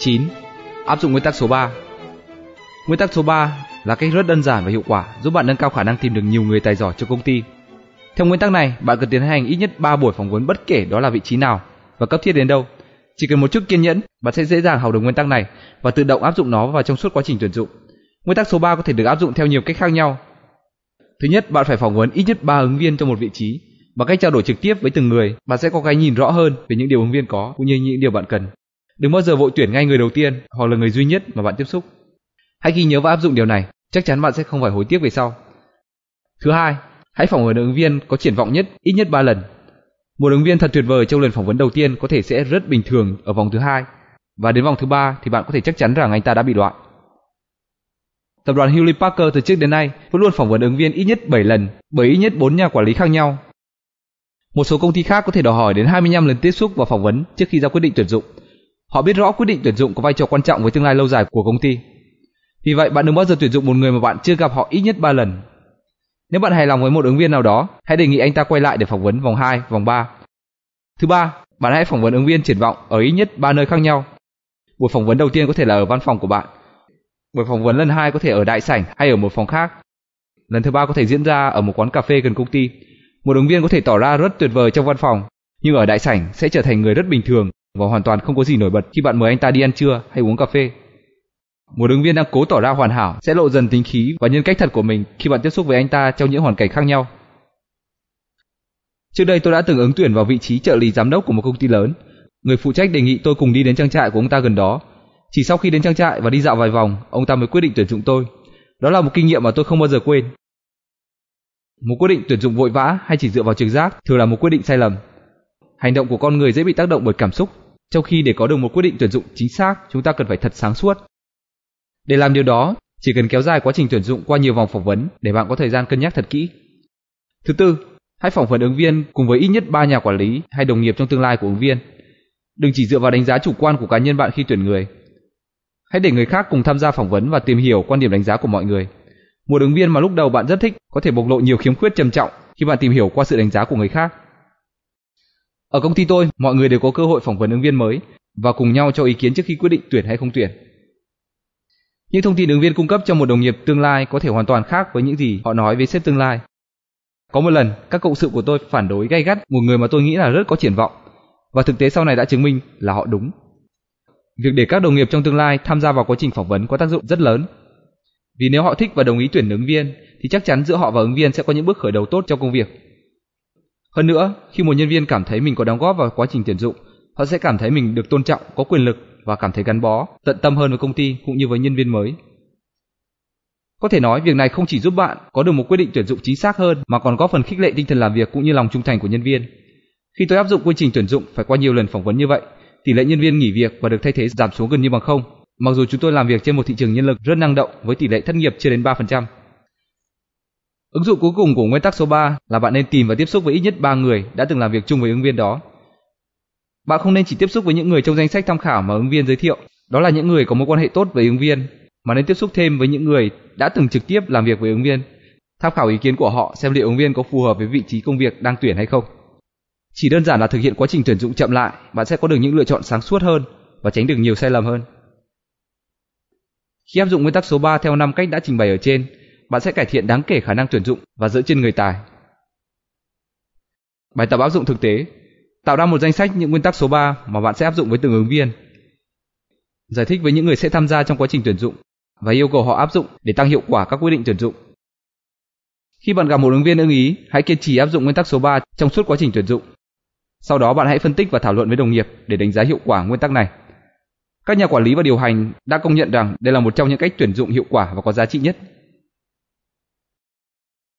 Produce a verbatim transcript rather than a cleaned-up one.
chín. Áp dụng nguyên tắc số ba. Nguyên tắc số ba là cách rất đơn giản và hiệu quả giúp bạn nâng cao khả năng tìm được nhiều người tài giỏi cho công ty. Theo nguyên tắc này, bạn cần tiến hành ít nhất ba buổi phỏng vấn bất kể đó là vị trí nào và cấp thiết đến đâu. Chỉ cần một chút kiên nhẫn, bạn sẽ dễ dàng học được nguyên tắc này và tự động áp dụng nó vào trong suốt quá trình tuyển dụng. Nguyên tắc số ba có thể được áp dụng theo nhiều cách khác nhau. Thứ nhất, bạn phải phỏng vấn ít nhất ba ứng viên cho một vị trí. Bằng cách trao đổi trực tiếp với từng người, bạn sẽ có cái nhìn rõ hơn về những điều ứng viên có cũng như những điều bạn cần. Đừng bao giờ vội tuyển ngay người đầu tiên hoặc là người duy nhất mà bạn tiếp xúc. Hãy ghi nhớ và áp dụng điều này, chắc chắn bạn sẽ không phải hối tiếc về sau. Thứ hai, hãy phỏng vấn ứng viên có triển vọng nhất ít nhất ba lần. Một ứng viên thật tuyệt vời trong lần phỏng vấn đầu tiên có thể sẽ rất bình thường ở vòng thứ hai, và đến vòng thứ ba thì bạn có thể chắc chắn rằng anh ta đã bị loại. Tập đoàn Hewlett Packard từ trước đến nay vẫn luôn phỏng vấn ứng viên ít nhất bảy lần bởi ít nhất bốn nhà quản lý khác nhau. Một số công ty khác có thể đòi hỏi đến hai mươi lăm lần tiếp xúc và phỏng vấn trước khi ra quyết định tuyển dụng. Họ biết rõ quyết định tuyển dụng có vai trò quan trọng với tương lai lâu dài của công ty. Vì vậy, bạn đừng bao giờ tuyển dụng một người mà bạn chưa gặp họ ít nhất ba lần. Nếu bạn hài lòng với một ứng viên nào đó, hãy đề nghị anh ta quay lại để phỏng vấn vòng hai, vòng ba. Thứ ba, bạn hãy phỏng vấn ứng viên triển vọng ở ít nhất ba nơi khác nhau. Buổi phỏng vấn đầu tiên có thể là ở văn phòng của bạn. Buổi phỏng vấn lần hai có thể ở đại sảnh hay ở một phòng khác. Lần thứ ba có thể diễn ra ở một quán cà phê gần công ty. Một ứng viên có thể tỏ ra rất tuyệt vời trong văn phòng, nhưng ở đại sảnh sẽ trở thành người rất bình thường và hoàn toàn không có gì nổi bật khi bạn mời anh ta đi ăn trưa hay uống cà phê. Một ứng viên đang cố tỏ ra hoàn hảo sẽ lộ dần tính khí và nhân cách thật của mình khi bạn tiếp xúc với anh ta trong những hoàn cảnh khác nhau. Trước đây tôi đã từng ứng tuyển vào vị trí trợ lý giám đốc của một công ty lớn. Người phụ trách đề nghị tôi cùng đi đến trang trại của ông ta gần đó. Chỉ sau khi đến trang trại và đi dạo vài vòng, ông ta mới quyết định tuyển dụng tôi. Đó là một kinh nghiệm mà tôi không bao giờ quên. Một quyết định tuyển dụng vội vã hay chỉ dựa vào trực giác thường là một quyết định sai lầm. Hành động của con người dễ bị tác động bởi cảm xúc, trong khi để có được một quyết định tuyển dụng chính xác, chúng ta cần phải thật sáng suốt. Để làm điều đó, chỉ cần kéo dài quá trình tuyển dụng qua nhiều vòng phỏng vấn để bạn có thời gian cân nhắc thật kỹ. Thứ tư, hãy phỏng vấn ứng viên cùng với ít nhất ba nhà quản lý hay đồng nghiệp trong tương lai của ứng viên. Đừng chỉ dựa vào đánh giá chủ quan của cá nhân bạn khi tuyển người. Hãy để người khác cùng tham gia phỏng vấn và tìm hiểu quan điểm đánh giá của mọi người. Một ứng viên mà lúc đầu bạn rất thích có thể bộc lộ nhiều khiếm khuyết trầm trọng khi bạn tìm hiểu qua sự đánh giá của người khác. Ở công ty tôi, mọi người đều có cơ hội phỏng vấn ứng viên mới và cùng nhau cho ý kiến trước khi quyết định tuyển hay không tuyển. Những thông tin ứng viên cung cấp cho một đồng nghiệp tương lai có thể hoàn toàn khác với những gì họ nói với sếp tương lai. Có một lần, các cộng sự của tôi phản đối gay gắt một người mà tôi nghĩ là rất có triển vọng, và thực tế sau này đã chứng minh là họ đúng. Việc để các đồng nghiệp trong tương lai tham gia vào quá trình phỏng vấn có tác dụng rất lớn. Vì nếu họ thích và đồng ý tuyển ứng viên, thì chắc chắn giữa họ và ứng viên sẽ có những bước khởi đầu tốt trong công việc. Hơn nữa, khi một nhân viên cảm thấy mình có đóng góp vào quá trình tuyển dụng, họ sẽ cảm thấy mình được tôn trọng, có quyền lực và cảm thấy gắn bó, tận tâm hơn với công ty cũng như với nhân viên mới. Có thể nói, việc này không chỉ giúp bạn có được một quyết định tuyển dụng chính xác hơn, mà còn góp phần khích lệ tinh thần làm việc cũng như lòng trung thành của nhân viên. Khi tôi áp dụng quy trình tuyển dụng phải qua nhiều lần phỏng vấn như vậy, tỷ lệ nhân viên nghỉ việc và được thay thế giảm xuống gần như bằng không, mặc dù chúng tôi làm việc trên một thị trường nhân lực rất năng động với tỷ lệ thất nghiệp chưa đến ba phần trăm. Ứng dụng cuối cùng của nguyên tắc số ba là bạn nên tìm và tiếp xúc với ít nhất ba người đã từng làm việc chung với ứng viên đó. Bạn không nên chỉ tiếp xúc với những người trong danh sách tham khảo mà ứng viên giới thiệu, đó là những người có mối quan hệ tốt với ứng viên, mà nên tiếp xúc thêm với những người đã từng trực tiếp làm việc với ứng viên, tham khảo ý kiến của họ xem liệu ứng viên có phù hợp với vị trí công việc đang tuyển hay không. Chỉ đơn giản là thực hiện quá trình tuyển dụng chậm lại, bạn sẽ có được những lựa chọn sáng suốt hơn và tránh được nhiều sai lầm hơn. Khi áp dụng nguyên tắc số ba theo năm cách đã trình bày ở trên, bạn sẽ cải thiện đáng kể khả năng tuyển dụng và giữ chân người tài. Bài tập áp dụng thực tế: tạo ra một danh sách những nguyên tắc số ba mà bạn sẽ áp dụng với từng ứng viên. Giải thích với những người sẽ tham gia trong quá trình tuyển dụng và yêu cầu họ áp dụng để tăng hiệu quả các quyết định tuyển dụng. Khi bạn gặp một ứng viên ưng ý, hãy kiên trì áp dụng nguyên tắc số ba trong suốt quá trình tuyển dụng. Sau đó bạn hãy phân tích và thảo luận với đồng nghiệp để đánh giá hiệu quả nguyên tắc này. Các nhà quản lý và điều hành đã công nhận rằng đây là một trong những cách tuyển dụng hiệu quả và có giá trị nhất.